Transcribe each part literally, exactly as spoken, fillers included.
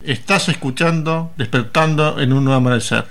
Estás escuchando Despertando en un Nuevo Amanecer.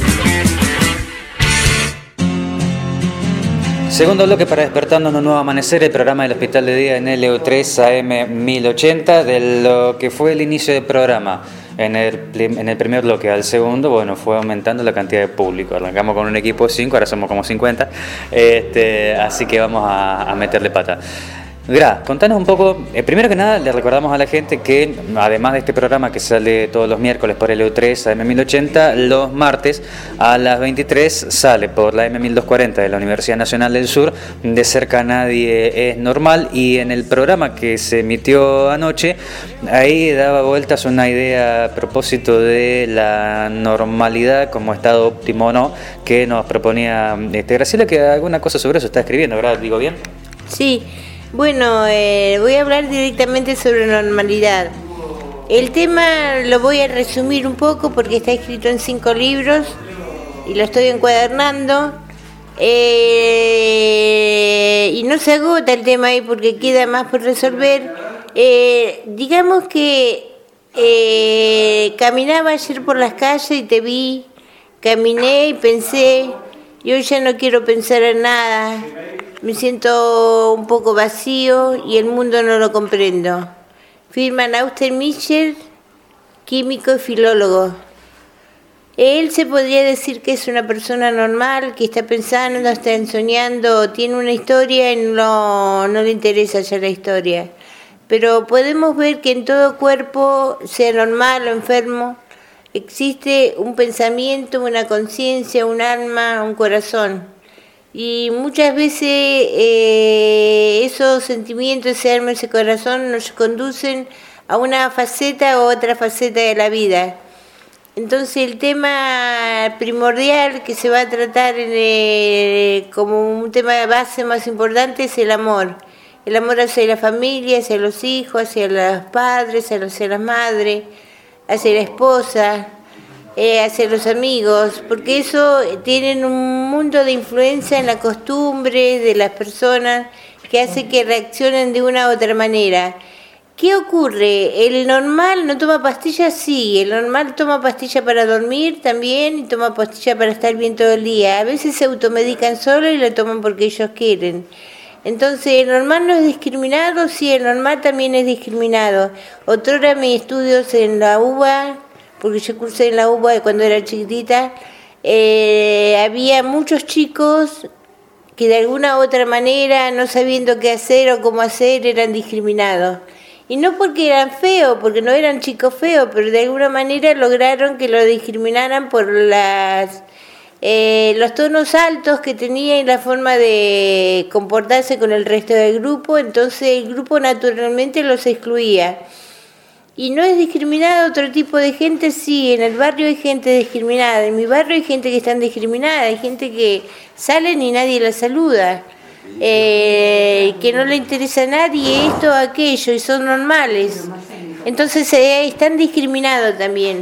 Segundo bloque para Despertando en un Nuevo Amanecer, el programa del Hospital de Día en L U tres A M mil ochenta, de lo que fue el inicio del programa. En el, en el primer bloque al segundo, bueno, fue aumentando la cantidad de público. Arrancamos con un equipo de cinco, ahora somos como cincuenta, este, así que vamos a, a meterle pata. Gra, contanos un poco, eh, primero que nada le recordamos a la gente que además de este programa que sale todos los miércoles por L U tres A M mil ochenta, los martes a las veintitrés sale por la M mil doscientos cuarenta de la Universidad Nacional del Sur, De cerca nadie es normal, y en el programa que se emitió anoche, ahí daba vueltas una idea a propósito de la normalidad como estado óptimo o no, que nos proponía este, Graciela, que alguna cosa sobre eso está escribiendo, ¿verdad? ¿Digo bien? Sí. Bueno, eh, voy a hablar directamente sobre normalidad. El tema lo voy a resumir un poco porque está escrito en cinco libros y lo estoy encuadernando. Eh, y no se agota el tema ahí porque queda más por resolver. Eh, digamos que eh, caminaba ayer por las calles y te vi, caminé y pensé, yo ya no quiero pensar en nada. Me siento un poco vacío y el mundo no lo comprendo. Firman Auster Michel, químico y filólogo. Él se podría decir que es una persona normal, que está pensando, está soñando, tiene una historia y no, no le interesa ya la historia. Pero podemos ver que en todo cuerpo, sea normal o enfermo, existe un pensamiento, una conciencia, un alma, un corazón. Y muchas veces eh, esos sentimientos, ese alma, ese corazón nos conducen a una faceta o otra faceta de la vida. Entonces el tema primordial que se va a tratar en el, como un tema de base más importante es el amor. El amor hacia la familia, hacia los hijos, hacia los padres, hacia las madres, hacia la esposa. Eh, hacia los amigos, porque eso tienen un mundo de influencia en la costumbre de las personas que hace que reaccionen de una u otra manera. ¿Qué ocurre? ¿El normal no toma pastillas? Sí, el normal toma pastillas para dormir también y toma pastillas para estar bien todo el día. A veces se automedican solo y lo toman porque ellos quieren. Entonces, ¿el normal no es discriminado? Sí, el normal también es discriminado. Otrora mis estudios en la U B A, porque yo cursé en la U B A cuando era chiquitita, eh, había muchos chicos que de alguna u otra manera, no sabiendo qué hacer o cómo hacer, eran discriminados. Y no porque eran feos, porque no eran chicos feos, pero de alguna manera lograron que lo discriminaran por las eh, los tonos altos que tenía y la forma de comportarse con el resto del grupo, entonces el grupo naturalmente los excluía. Y no es discriminado otro tipo de gente, sí, en el barrio hay gente discriminada, en mi barrio hay gente que está discriminada, hay gente que salen y nadie la saluda, eh, que no le interesa a nadie esto o aquello y son normales, entonces eh, están discriminados también.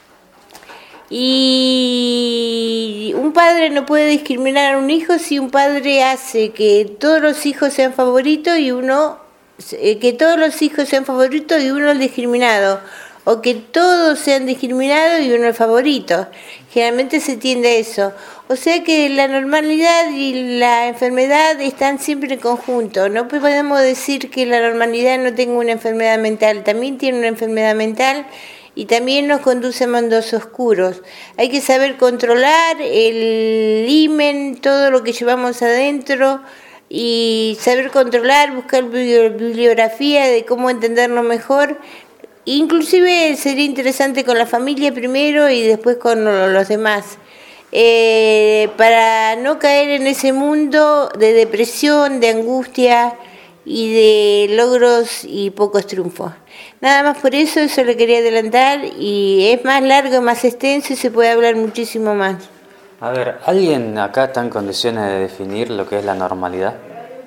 Y un padre no puede discriminar a un hijo si un padre hace que todos los hijos sean favoritos y uno que todos los hijos sean favoritos y uno el discriminado, o que todos sean discriminados y uno el favorito. Generalmente se tiende a eso. O sea que la normalidad y la enfermedad están siempre en conjunto. No podemos decir que la normalidad no tenga una enfermedad mental, también tiene una enfermedad mental y también nos conduce a mundos oscuros. Hay que saber controlar el himen, todo lo que llevamos adentro, y saber controlar, buscar bibliografía de cómo entenderlo mejor. Inclusive sería interesante con la familia primero y después con los demás, eh, para no caer en ese mundo de depresión, de angustia y de logros y pocos triunfos. Nada más por eso, eso lo quería adelantar, y es más largo, más extenso y se puede hablar muchísimo más. A ver, ¿alguien acá está en condiciones de definir lo que es la normalidad?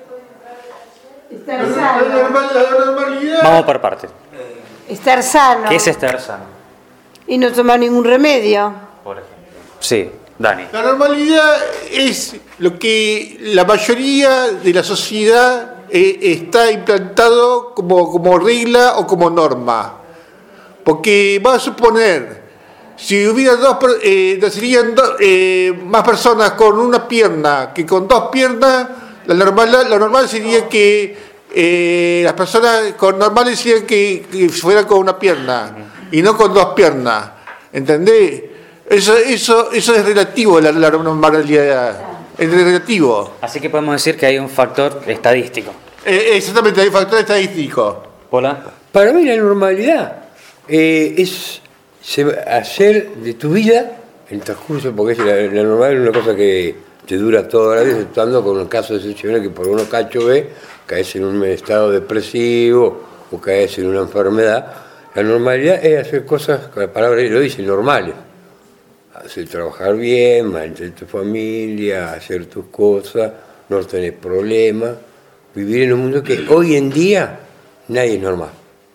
Estar sano. La, normal, la normalidad. Vamos por partes. Estar sano. ¿Qué es estar sano? Y no tomar ningún remedio. Por ejemplo. Sí, Dani. La normalidad es lo que la mayoría de la sociedad eh, está implantado como, como regla o como norma. Porque va a suponer, si hubiera dos, eh, serían do, eh, más personas con una pierna que con dos piernas, la normal, lo normal sería que eh, las personas con normales serían que, que fueran con una pierna y no con dos piernas. ¿Entendés? Eso, eso, eso es relativo, la, la normalidad. Es relativo. Así que podemos decir que hay un factor estadístico. Eh, exactamente, hay un factor estadístico. ¿Pola? Para mí la normalidad eh, es hacer de tu vida el transcurso, porque es la, la normalidad es una cosa que te dura toda la vida, exceptuando con el caso excepcional que por uno cacho ve, caes en un estado depresivo o caes en una enfermedad. La normalidad es hacer cosas, con la palabra lo dice, normales. Hacer trabajar bien, mantener tu familia, hacer tus cosas, no tener problemas, vivir en un mundo que hoy en día nadie es normal.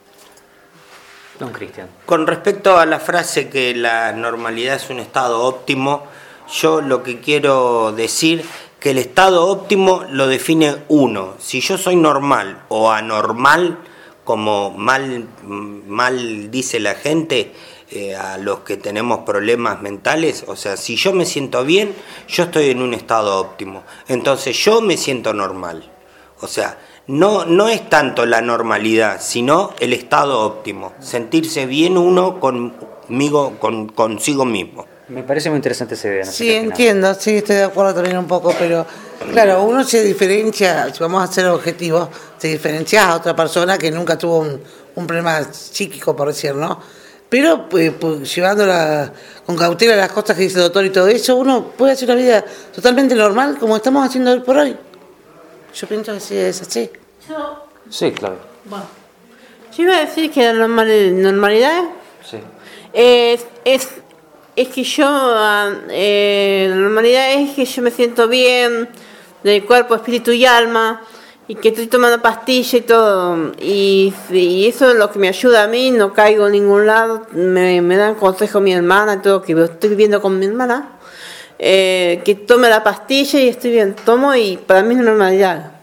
Don Cristian. Con respecto a la frase que la normalidad es un estado óptimo, yo lo que quiero decir que el estado óptimo lo define uno. Si yo soy normal o anormal, como mal, mal dice la gente, eh, a los que tenemos problemas mentales, o sea, si yo me siento bien, yo estoy en un estado óptimo. Entonces yo me siento normal. O sea, no, no es tanto la normalidad, sino el estado óptimo. Sentirse bien uno conmigo, con, consigo mismo. Me parece muy interesante esa idea. No sé Sí, qué opinás. entiendo, sí, estoy de acuerdo también un poco, pero claro, uno se diferencia, si vamos a ser objetivos, se diferencia a otra persona que nunca tuvo un, un problema psíquico, por decir, ¿no? Pero pues, pues, llevándola con cautela las cosas que dice el doctor y todo eso, uno puede hacer una vida totalmente normal como estamos haciendo hoy por hoy. Yo pienso que sí es así. Yo, Sí, claro. bueno, yo iba a decir que la normal, normalidad Sí. es, es, es que yo, ah, eh, la normalidad es que yo me siento bien del cuerpo, espíritu y alma, y que estoy tomando pastilla y todo, y, y eso es lo que me ayuda a mí, no caigo en ningún lado, me, me dan consejo mi hermana, todo, que estoy viviendo con mi hermana, eh, que tome la pastilla y estoy bien, tomo y para mí es normalidad.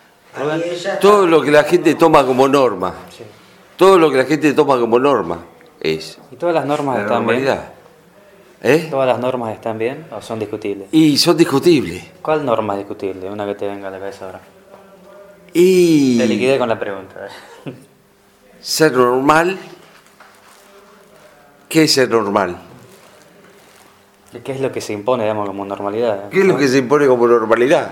Todo lo que la gente toma como norma, todo lo que la gente toma como norma es ¿Y todas las normas la están bien? normalidad. ¿Eh? ¿Todas las normas están bien o son discutibles? Y son discutibles. ¿Cuál norma es discutible? Una que te venga a la cabeza ahora. Y Te liquidé con la pregunta. ser normal, ¿qué es ser normal? ¿Qué es lo que se impone, digamos, como normalidad? ¿Qué es lo que se impone como normalidad?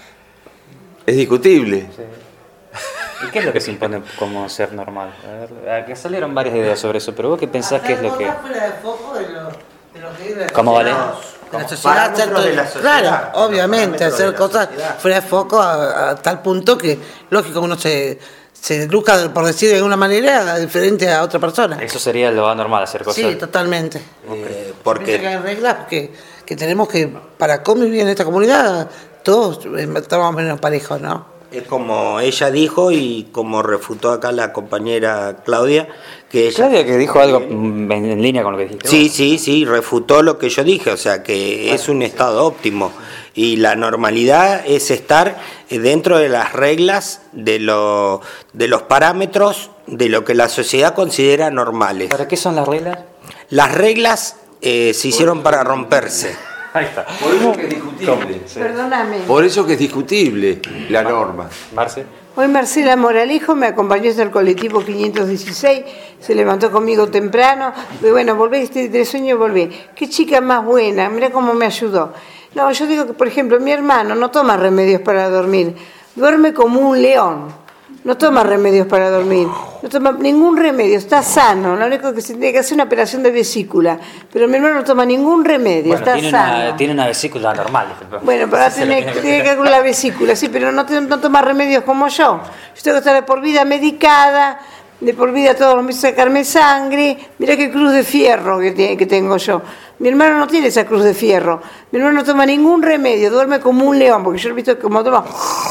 Es discutible. Sí. ¿Y qué es lo que se impone como ser normal? A ver, aquí salieron varias ideas sobre eso, pero vos qué pensás que es lo que... fuera de foco de lo, de lo que es la ¿Cómo vale? de la sociedad, hacer Parámetros todo- de la sociedad. claro, obviamente, Parámetros de hacer la cosas sociedad. fuera de foco a, a tal punto que, lógico, uno se, se luzca, por decir de alguna manera, diferente a otra persona. Eso sería lo anormal, hacer cosas... Sí, totalmente. Eh, Pienso que porque hay reglas que, que tenemos que, para convivir en esta comunidad, todos eh, estamos más o menos parejos, ¿no? es como ella dijo y como refutó acá la compañera Claudia, que ella... Claudia que dijo algo en, en línea con lo que dijiste. Sí, sí, sí, refutó lo que yo dije, o sea que es un estado óptimo y la normalidad es estar dentro de las reglas, de, lo, de los parámetros de lo que la sociedad considera normales. ¿Para qué son las reglas? Las reglas eh, se hicieron para romperse. Ahí está. Por eso que es discutible. Perdóname. Por eso que es discutible la norma. Marce. Hoy Marcela Moralejo me acompañó hasta el colectivo quinientos dieciséis, se levantó conmigo temprano, y bueno, volví, este, de sueño volví. Qué chica más buena, mira cómo me ayudó. No, yo digo que, por ejemplo, mi hermano no toma remedios para dormir, duerme como un león, no toma remedios para dormir, no toma ningún remedio, está sano, lo único que se tiene que hacer es una operación de vesícula, pero mi hermano no toma ningún remedio, Bueno, está tiene sano. una, tiene una vesícula normal. disculpa. Bueno, pero Sí, se lo tiene, tiene que tiene que tener. ver con la vesícula, sí, pero no, te- no toma remedios como yo. Yo tengo que estar de por vida medicada, de por vida todos los meses sacarme sangre. Mira qué cruz de fierro que, tiene, que tengo yo. Mi hermano no tiene esa cruz de fierro. Mi hermano no toma ningún remedio, duerme como un león, porque yo lo he visto como toma...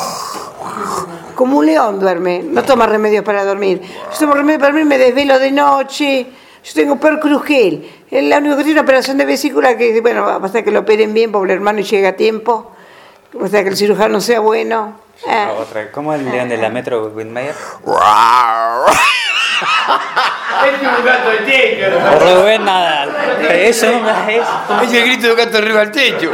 Como un león duerme, no toma remedios para dormir. Yo tomo remedios para dormir, me desvelo de noche. Yo tengo percrugel. Es la única que tiene una operación de vesícula que, bueno, basta que lo operen bien, pobre hermano, y llega a tiempo. Basta que el cirujano sea bueno. Ah. Otra. ¿Cómo es el león de la Metro Whitmire? Es un gato al techo. Rubén Nadal. Eso es. Es el grito de un gato arriba al techo.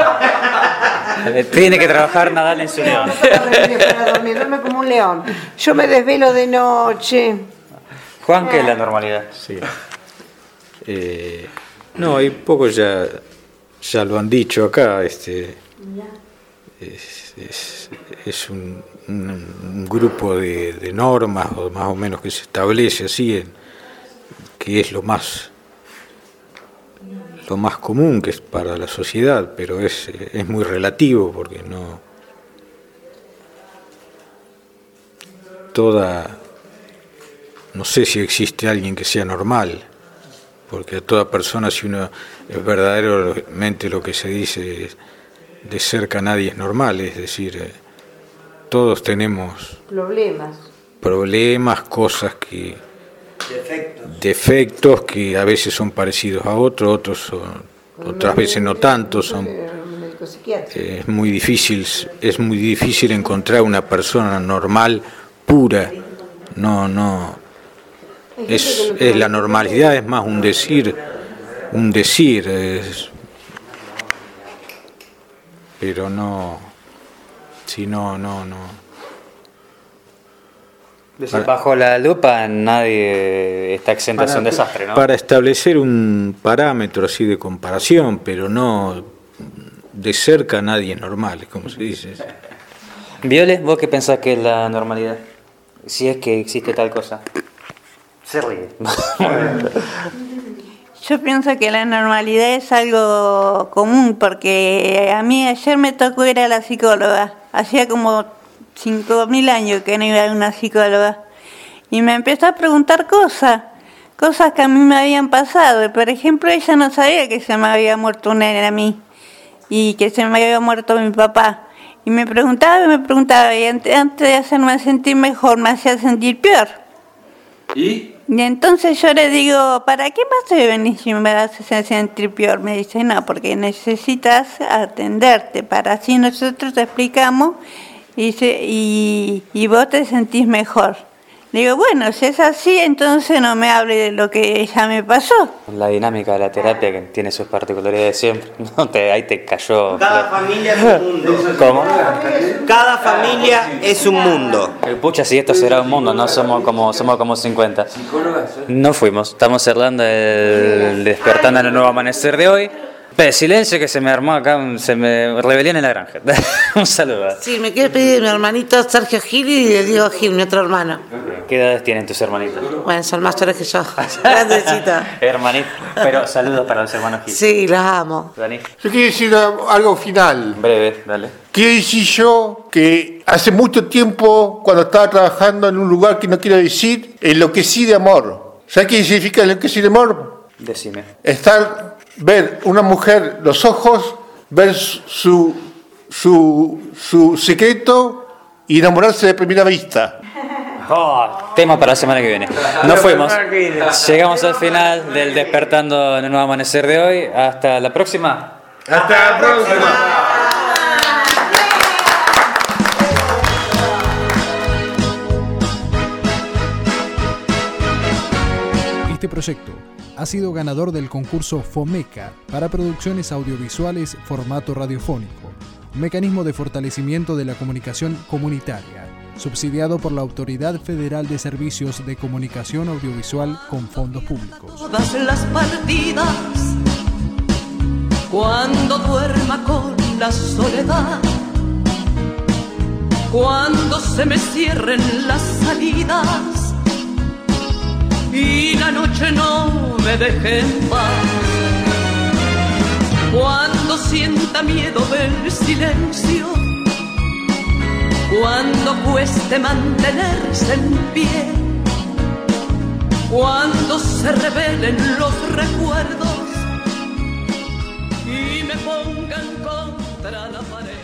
Tiene que trabajar Nadal en su león. Para dormir, duerme como un león. Yo me desvelo de noche. Juan, ¿qué es la normalidad? Sí. Eh, no, hay poco ya, ya lo han dicho acá. Este, es, es, es un, un, un grupo de, de normas, o más o menos que se establece así, en, que es lo más lo más común que es para la sociedad, pero es, es muy relativo porque no toda no sé si existe alguien que sea normal, porque a toda persona, si uno es verdaderamente lo que se dice de cerca, nadie es normal, es decir, eh, todos tenemos Problemas. problemas, cosas que Defectos. defectos que a veces son parecidos a otros, otros son, otras veces no tanto, son eh, es muy difícil, es muy difícil encontrar una persona normal, pura, no, no, es, es la normalidad, es más un decir, un decir, es, pero no, si no, no, no. Bajo la lupa nadie está exento de ser un desastre, ¿no? Para establecer un parámetro así de comparación, pero no de cerca nadie es normal, como se dice. Viole, ¿vos qué pensás que es la normalidad? Si es que existe tal cosa. Se ríe. Yo pienso que la normalidad es algo común, porque a mí ayer me tocó ir a la psicóloga. Hacía como cinco mil años que no iba a una psicóloga. Y me empezó a preguntar cosas, cosas que a mí me habían pasado. Por ejemplo, ella no sabía que se me había muerto un nene a mí y que se me había muerto mi papá. Y me preguntaba y me preguntaba, y antes de hacerme sentir mejor, me hacía sentir peor. ¿Y? Y entonces yo le digo, ¿para qué más te venís si me haces sentir peor? Me dice, no, porque necesitas atenderte, para así nosotros te explicamos y, se, y, y vos te sentís mejor. Le digo, bueno, si es así, entonces no me hable de lo que ya me pasó. La dinámica de la terapia que tiene sus particularidades siempre. No te, ahí te cayó. Cada familia es un mundo. ¿Cómo? Cada familia es un mundo. Pucha, si esto será un mundo, no somos como somos como cincuenta. No fuimos, estamos cerrando el despertando en el nuevo amanecer de hoy. Pero silencio que se me armó acá, se me rebelión en la granja. Un saludo. Sí, me quiere pedir mi hermanito Sergio Gil y le digo Gil, mi otro hermano. ¿Qué edades tienen tus hermanitos? Bueno, son más chores que yo. Grandecita. Hermanito. Pero saludos para los hermanos Gil. Sí, los amo. Dani. Yo quiero decir algo final. Breve, dale. Quiero decir yo que hace mucho tiempo, cuando estaba trabajando en un lugar que no quiero decir, enloquecí de amor. ¿Sabes qué significa enloquecí de amor? Decime. Estar, ver una mujer los ojos, ver su, su, su secreto y enamorarse de primera vista. Oh, tema para la semana que viene. Nos fuimos. Llegamos al final del Despertando en el Nuevo Amanecer de hoy. Hasta la próxima. Hasta la próxima. Este proyecto ha sido ganador del concurso FOMECA para producciones audiovisuales formato radiofónico, un mecanismo de fortalecimiento de la comunicación comunitaria, subsidiado por la Autoridad Federal de Servicios de Comunicación Audiovisual con fondos públicos. Todas las partidas, cuando duerma con la soledad, cuando se me cierren las salidas y la noche no me deje en paz, cuando sienta miedo del silencio, cuando cueste mantenerse en pie, cuando se revelen los recuerdos y me pongan contra la pared.